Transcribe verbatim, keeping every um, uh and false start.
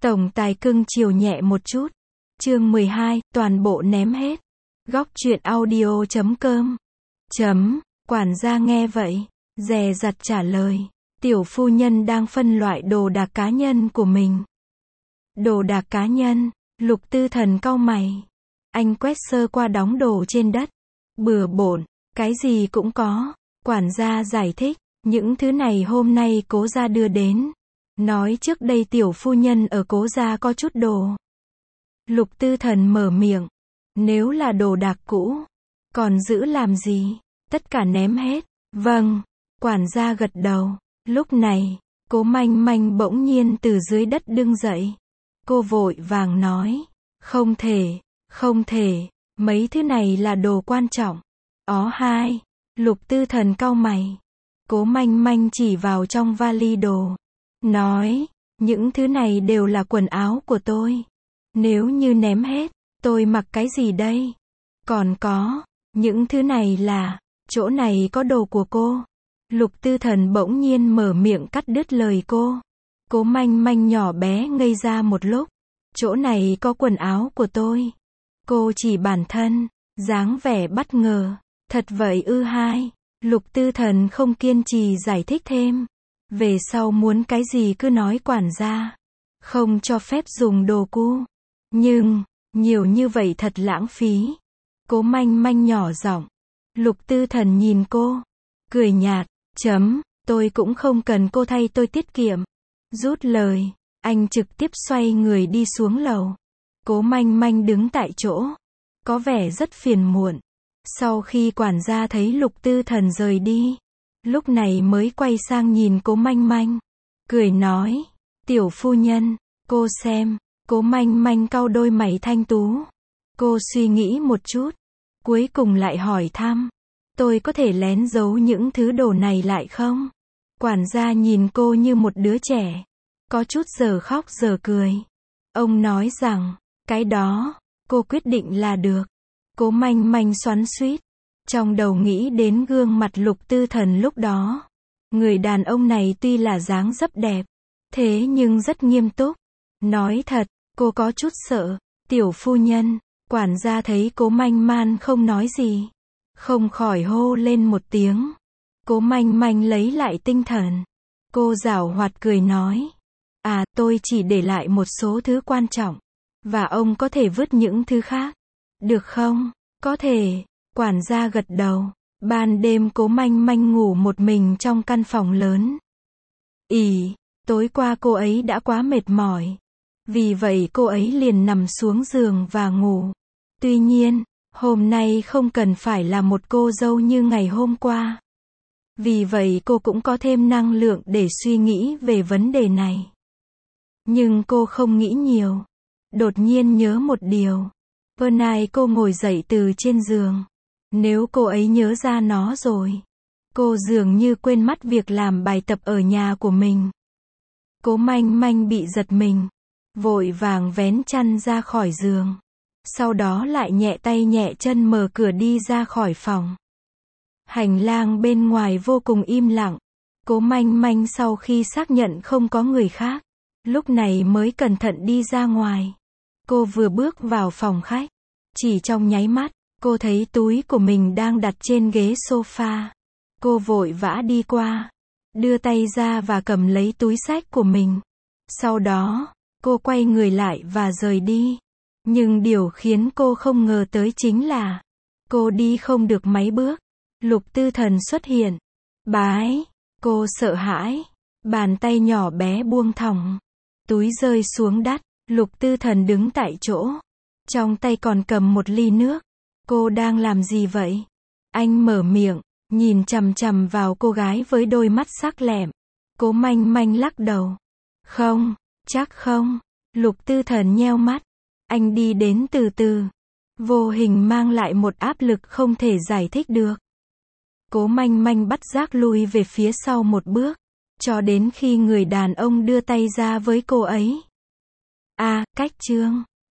Tổng tài cưng chiều nhẹ một chút. Chương mười hai, toàn bộ ném hết. Góc truyện audio chấm com. Chấm, quản gia nghe vậy, dè dặt trả lời. Tiểu phu nhân đang phân loại đồ đạc cá nhân của mình. Đồ đạc cá nhân, Lục Tư Thần cau mày. Anh quét sơ qua đống đồ trên đất. Bừa bộn, cái gì cũng có. Quản gia giải thích, những thứ này hôm nay cố gia đưa đến. Nói trước đây tiểu phu nhân ở cố gia có chút đồ. Lục Tư Thần mở miệng. Nếu là đồ đạc cũ, còn giữ làm gì? Tất cả ném hết. Vâng, quản gia gật đầu. Lúc này, Cố Manh Manh bỗng nhiên từ dưới đất đứng dậy. Cô vội vàng nói, không thể, không thể, mấy thứ này là đồ quan trọng. Ó hai, Lục Tư Thần cau mày. Cố Manh Manh chỉ vào trong vali đồ. Nói, những thứ này đều là quần áo của tôi. Nếu như ném hết, tôi mặc cái gì đây? Còn có, những thứ này là, chỗ này có đồ của cô. Lục Tư Thần bỗng nhiên mở miệng cắt đứt lời cô. Cố Manh Manh nhỏ bé ngây ra một lúc. Chỗ này có quần áo của tôi. Cô chỉ bản thân, dáng vẻ bất ngờ. Thật vậy ư hai. Lục Tư Thần không kiên trì giải thích thêm. Về sau muốn cái gì cứ nói quản gia. Không cho phép dùng đồ cũ. Nhưng, nhiều như vậy thật lãng phí. Cố Manh Manh nhỏ giọng. Lục Tư Thần nhìn cô. Cười nhạt, chấm, tôi cũng không cần cô thay tôi tiết kiệm. Rút lời, anh trực tiếp xoay người đi xuống lầu. Cố Manh Manh đứng tại chỗ. Có vẻ rất phiền muộn. Sau khi quản gia thấy Lục Tư Thần rời đi, lúc này mới quay sang nhìn Cố Manh Manh. Cười nói, tiểu phu nhân, cô xem. Cố Manh Manh cau đôi mày thanh tú. Cô suy nghĩ một chút. Cuối cùng lại hỏi thăm. Tôi có thể lén giấu những thứ đồ này lại không? Quản gia nhìn cô như một đứa trẻ. Có chút giờ khóc giờ cười. Ông nói rằng, cái đó, cô quyết định là được. Cố Manh Manh xoắn xuýt. Trong đầu nghĩ đến gương mặt Lục Tư Thần lúc đó. Người đàn ông này tuy là dáng dấp đẹp, thế nhưng rất nghiêm túc. Nói thật, cô có chút sợ. Tiểu phu nhân, quản gia thấy Cố Manh Man không nói gì, không khỏi hô lên một tiếng. Cố Manh Manh lấy lại tinh thần. Cô giảo hoạt cười nói. À, tôi chỉ để lại một số thứ quan trọng. Và ông có thể vứt những thứ khác. Được không? Có thể. Quản gia gật đầu. Ban đêm Cố Manh Manh ngủ một mình trong căn phòng lớn. Ỉ, tối qua cô ấy đã quá mệt mỏi. Vì vậy cô ấy liền nằm xuống giường và ngủ. Tuy nhiên, hôm nay không cần phải là một cô dâu như ngày hôm qua. Vì vậy cô cũng có thêm năng lượng để suy nghĩ về vấn đề này. Nhưng cô không nghĩ nhiều. Đột nhiên nhớ một điều. Vừa nãy cô ngồi dậy từ trên giường. Nếu cô ấy nhớ ra nó rồi. Cô dường như quên mất việc làm bài tập ở nhà của mình. Cố Manh Manh bị giật mình. Vội vàng vén chăn ra khỏi giường. Sau đó lại nhẹ tay nhẹ chân mở cửa đi ra khỏi phòng. Hành lang bên ngoài vô cùng im lặng. Cố Manh Manh sau khi xác nhận không có người khác, lúc này mới cẩn thận đi ra ngoài. Cô vừa bước vào phòng khách. Chỉ trong nháy mắt, cô thấy túi của mình đang đặt trên ghế sofa. Cô vội vã đi qua, đưa tay ra và cầm lấy túi xách của mình. Sau đó, cô quay người lại và rời đi. Nhưng điều khiến cô không ngờ tới chính là, cô đi không được mấy bước. Lục Tư Thần xuất hiện. Bái, cô sợ hãi. Bàn tay nhỏ bé buông thõng. Túi rơi xuống đất. Lục Tư Thần đứng tại chỗ. Trong tay còn cầm một ly nước. Cô đang làm gì vậy? Anh mở miệng, nhìn chằm chằm vào cô gái với đôi mắt sắc lẹm. Cố Manh Manh lắc đầu. Không, chắc không. Lục Tư Thần nheo mắt. Anh đi đến từ từ. Vô hình mang lại một áp lực không thể giải thích được. Cố Manh Manh bắt giác lui về phía sau một bước. Cho đến khi người đàn ông đưa tay ra với cô ấy. À, cách chương.